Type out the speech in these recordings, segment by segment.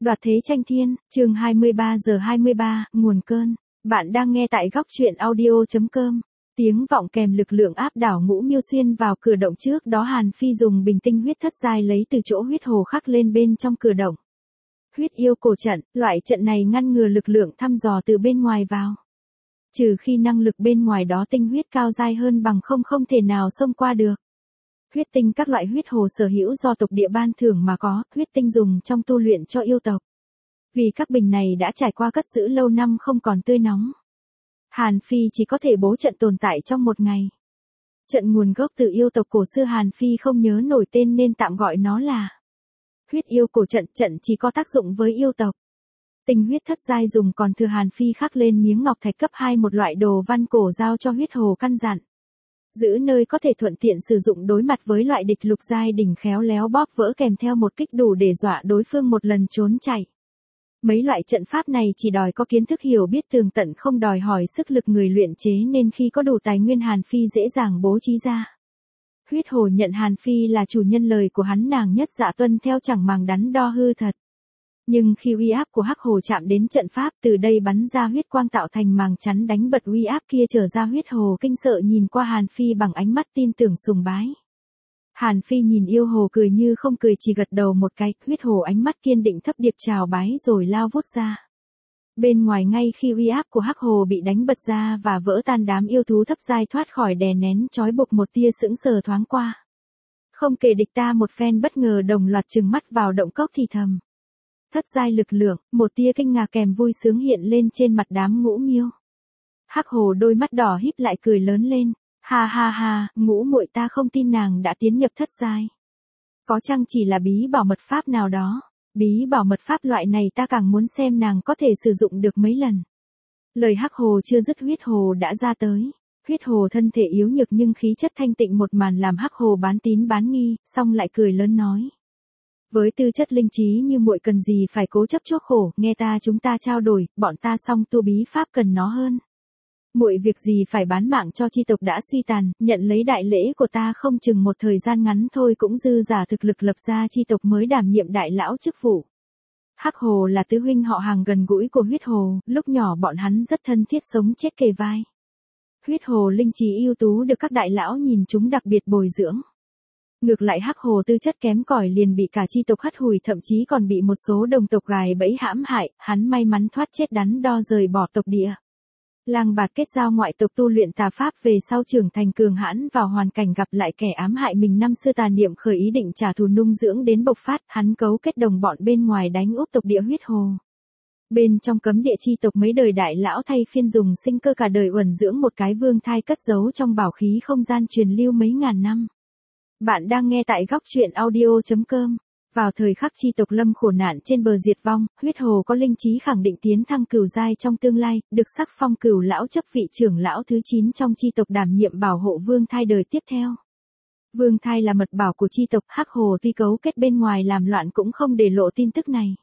Đoạt thế tranh thiên, chương 23 giờ 23, nguồn cơn. Bạn đang nghe tại góc truyện audio.com. Tiếng vọng kèm lực lượng áp đảo Ngũ Miêu xuyên vào cửa động trước đó Hàn Phi dùng bình tinh huyết thất giai lấy từ chỗ huyết hồ khắc lên bên trong cửa động. Huyết yêu cổ trận, loại trận này ngăn ngừa lực lượng thăm dò từ bên ngoài vào. Trừ khi năng lực bên ngoài đó tinh huyết cao giai hơn bằng không thể nào xông qua được. Huyết tinh các loại huyết hồ sở hữu do tộc địa ban thưởng mà có, huyết tinh dùng trong tu luyện cho yêu tộc. Vì các bình này đã trải qua cất giữ lâu năm không còn tươi nóng. Hàn Phi chỉ có thể bố trận tồn tại trong một ngày. Trận nguồn gốc từ yêu tộc cổ xưa Hàn Phi không nhớ nổi tên nên tạm gọi nó là huyết yêu cổ trận. Trận chỉ có tác dụng với yêu tộc. Tinh huyết thất giai dùng còn thừa Hàn Phi khắc lên miếng ngọc thạch cấp 2 một loại đồ văn cổ giao cho huyết hồ căn dặn. Giữ nơi có thể thuận tiện sử dụng đối mặt với loại địch lục giai đỉnh khéo léo bóp vỡ kèm theo một kích đủ để dọa đối phương một lần trốn chạy. Mấy loại trận pháp này chỉ đòi có kiến thức hiểu biết tường tận không đòi hỏi sức lực người luyện chế nên khi có đủ tài nguyên Hàn Phi dễ dàng bố trí ra. Huyết hồ nhận Hàn Phi là chủ nhân lời của hắn nàng nhất dạ tuân theo chẳng màng đắn đo hư thật. Nhưng khi uy áp của hắc hồ chạm đến trận pháp từ đây bắn ra huyết quang tạo thành màng chắn đánh bật uy áp kia trở ra huyết hồ kinh sợ nhìn qua Hàn Phi bằng ánh mắt tin tưởng sùng bái. Hàn Phi nhìn yêu hồ cười như không cười chỉ gật đầu một cái, huyết hồ ánh mắt kiên định thấp điệp chào bái rồi lao vút ra. Bên ngoài ngay khi uy áp của hắc hồ bị đánh bật ra và vỡ tan đám yêu thú thấp giai thoát khỏi đè nén trói buộc một tia sững sờ thoáng qua. Không kể địch ta một phen bất ngờ đồng loạt trừng mắt vào động cốc thì thầm. Thất giai lực lượng, một tia kinh ngạc kèm vui sướng hiện lên trên mặt đám Ngũ Miêu. Hắc hồ đôi mắt đỏ híp lại cười lớn lên, ha ha ha, Ngũ muội ta không tin nàng đã tiến nhập thất giai. Có chăng chỉ là bí bảo mật pháp nào đó, bí bảo mật pháp loại này ta càng muốn xem nàng có thể sử dụng được mấy lần. Lời hắc hồ chưa dứt huyết hồ đã ra tới. Huyết hồ thân thể yếu nhược nhưng khí chất thanh tịnh một màn làm hắc hồ bán tín bán nghi, xong lại cười lớn nói. Với tư chất linh trí như muội cần gì phải cố chấp chuốc khổ, nghe ta chúng ta trao đổi, bọn ta song tu bí pháp cần nó hơn. Muội việc gì phải bán mạng cho chi tộc đã suy tàn, nhận lấy đại lễ của ta không chừng một thời gian ngắn thôi cũng dư giả thực lực lập ra chi tộc mới đảm nhiệm đại lão chức vụ. Hắc hồ là tứ huynh họ hàng gần gũi của huyết hồ, lúc nhỏ bọn hắn rất thân thiết sống chết kề vai. Huyết hồ linh trí ưu tú được các đại lão nhìn chúng đặc biệt bồi dưỡng. Ngược lại hắc hồ tư chất kém cỏi liền bị cả chi tộc hất hủi thậm chí còn bị một số đồng tộc gài bẫy hãm hại, hắn may mắn thoát chết đắn đo rời bỏ tộc địa. Lang bạt kết giao ngoại tộc tu luyện tà pháp về sau trưởng thành cường hãn vào hoàn cảnh gặp lại kẻ ám hại mình năm xưa tà niệm khởi ý định trả thù nung dưỡng đến bộc phát, hắn cấu kết đồng bọn bên ngoài đánh úp tộc địa huyết hồ. Bên trong cấm địa chi tộc mấy đời đại lão thay phiên dùng sinh cơ cả đời uẩn dưỡng một cái vương thai cất giấu trong bảo khí không gian truyền lưu mấy ngàn năm. Bạn đang nghe tại góc truyện audio.com. Vào thời khắc chi tộc lâm khổ nạn trên bờ diệt vong, huyết hồ có linh trí khẳng định tiến thăng cửu giai trong tương lai, được sắc phong cửu lão chấp vị trưởng lão thứ 9 trong chi tộc đảm nhiệm bảo hộ vương thai đời tiếp theo. Vương thai là mật bảo của chi tộc, hắc hồ tuy cấu kết bên ngoài làm loạn cũng không để lộ tin tức này.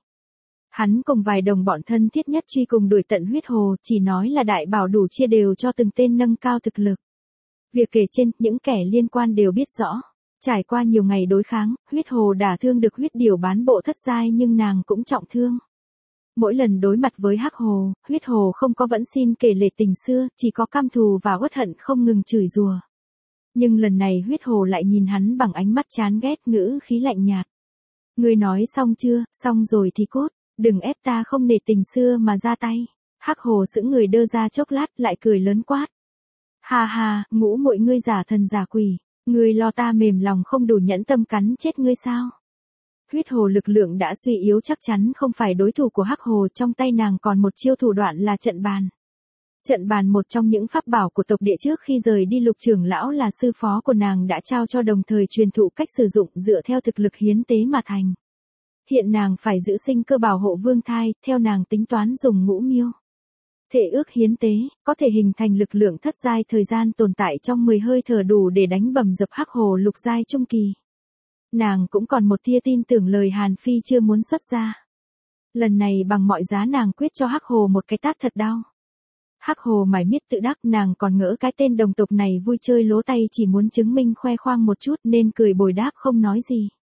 Hắn cùng vài đồng bọn thân thiết nhất truy cùng đuổi tận huyết hồ, chỉ nói là đại bảo đủ chia đều cho từng tên nâng cao thực lực. Việc kể trên, những kẻ liên quan đều biết rõ. Trải qua nhiều ngày đối kháng, huyết hồ đả thương được huyết điểu bán bộ thất giai nhưng nàng cũng trọng thương. Mỗi lần đối mặt với hắc hồ, huyết hồ không có vẫn xin kể lể tình xưa, chỉ có căm thù và uất hận không ngừng chửi rủa. Nhưng lần này huyết hồ lại nhìn hắn bằng ánh mắt chán ghét ngữ khí lạnh nhạt. Ngươi nói xong chưa, xong rồi thì cút, đừng ép ta không nể tình xưa mà ra tay. Hắc hồ sững người đơ ra chốc lát lại cười lớn quát. Ha ha, Ngũ muội ngươi giả thần giả quỷ. Ngươi lo ta mềm lòng không đủ nhẫn tâm cắn chết ngươi sao? Huyết hồ lực lượng đã suy yếu chắc chắn không phải đối thủ của hắc hồ, trong tay nàng còn một chiêu thủ đoạn là trận bàn. Trận bàn một trong những pháp bảo của tộc địa trước khi rời đi Lục trưởng lão là sư phó của nàng đã trao cho đồng thời truyền thụ cách sử dụng dựa theo thực lực hiến tế mà thành. Hiện nàng phải giữ sinh cơ bảo hộ vương thai, theo nàng tính toán dùng Ngũ Miêu. Thể ước hiến tế, có thể hình thành lực lượng thất giai thời gian tồn tại trong 10 hơi thở đủ để đánh bầm dập hắc hồ lục giai trung kỳ. Nàng cũng còn một tia tin tưởng lời Hàn Phi chưa muốn xuất ra. Lần này bằng mọi giá nàng quyết cho hắc hồ một cái tát thật đau. Hắc hồ mải miết tự đắc nàng còn ngỡ cái tên đồng tộc này vui chơi lố tay chỉ muốn chứng minh khoe khoang một chút nên cười bồi đáp không nói gì.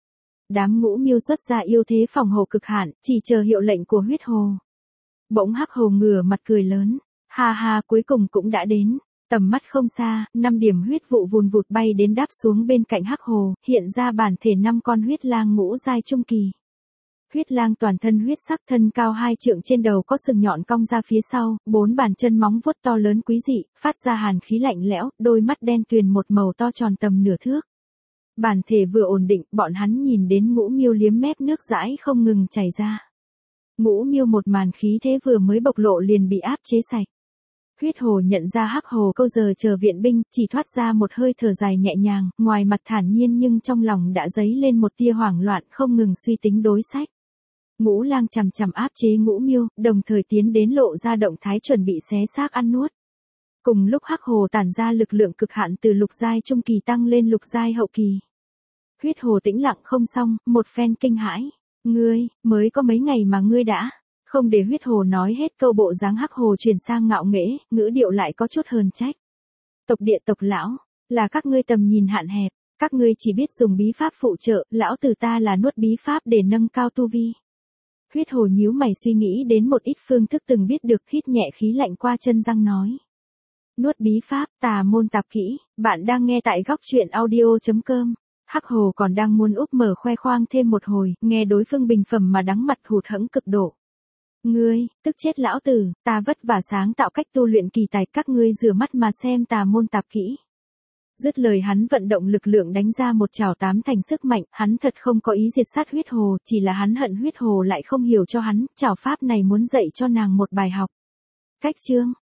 đám ngũ miêu xuất ra yêu thế phòng hộ cực hạn, chỉ chờ hiệu lệnh của huyết hồ. Bỗng hắc hồ ngửa mặt cười lớn, ha ha, cuối cùng cũng đã đến. Tầm mắt không xa, 5 điểm huyết vụ vùn vụt bay đến đáp xuống bên cạnh hắc hồ, hiện ra bản thể 5 con huyết lang ngũ giai trung kỳ. Huyết lang toàn thân huyết sắc, thân cao 2 trượng, trên đầu có sừng nhọn cong ra phía sau, 4 bàn chân móng vuốt to lớn quý dị, phát ra hàn khí lạnh lẽo, đôi mắt đen tuyền một màu to tròn tầm nửa thước. Bản thể vừa ổn định, bọn hắn nhìn đến ngũ miêu liếm mép nước dãi không ngừng chảy ra. Ngũ miêu một màn khí thế vừa mới bộc lộ liền bị áp chế sạch. Huyết hồ nhận ra hắc hồ câu giờ chờ viện binh, chỉ thoát ra một hơi thở dài nhẹ nhàng, ngoài mặt thản nhiên nhưng trong lòng đã dấy lên một tia hoảng loạn, không ngừng suy tính đối sách. Ngũ lang chằm chằm áp chế ngũ miêu, đồng thời tiến đến lộ ra động thái chuẩn bị xé xác ăn nuốt. Cùng lúc hắc hồ tản ra lực lượng cực hạn từ lục giai trung kỳ tăng lên lục giai hậu kỳ. Huyết hồ tĩnh lặng không xong, một phen kinh hãi. Ngươi, mới có mấy ngày mà ngươi đã. Không để huyết hồ nói hết câu, bộ dáng hắc hồ chuyển sang ngạo nghễ, ngữ điệu lại có chút hờn trách. Tộc địa tộc lão, là các ngươi tầm nhìn hạn hẹp, các ngươi chỉ biết dùng bí pháp phụ trợ, lão tử ta là nuốt bí pháp để nâng cao tu vi. Huyết hồ nhíu mày suy nghĩ đến một ít phương thức từng biết được, hít nhẹ khí lạnh qua chân răng nói. Nuốt bí pháp, tà môn tạp kỹ, bạn đang nghe tại góc truyện audio.com. Hắc hồ còn đang muốn úp mở khoe khoang thêm một hồi, nghe đối phương bình phẩm mà đắng mặt hụt hẫng cực độ. Ngươi, tức chết lão tử, ta vất vả sáng tạo cách tu luyện kỳ tài, các ngươi rửa mắt mà xem tà môn tạp kỹ. Dứt lời hắn vận động lực lượng đánh ra một trảo tám thành sức mạnh, hắn thật không có ý diệt sát huyết hồ, chỉ là hắn hận huyết hồ lại không hiểu cho hắn, trảo pháp này muốn dạy cho nàng một bài học. Cách chương,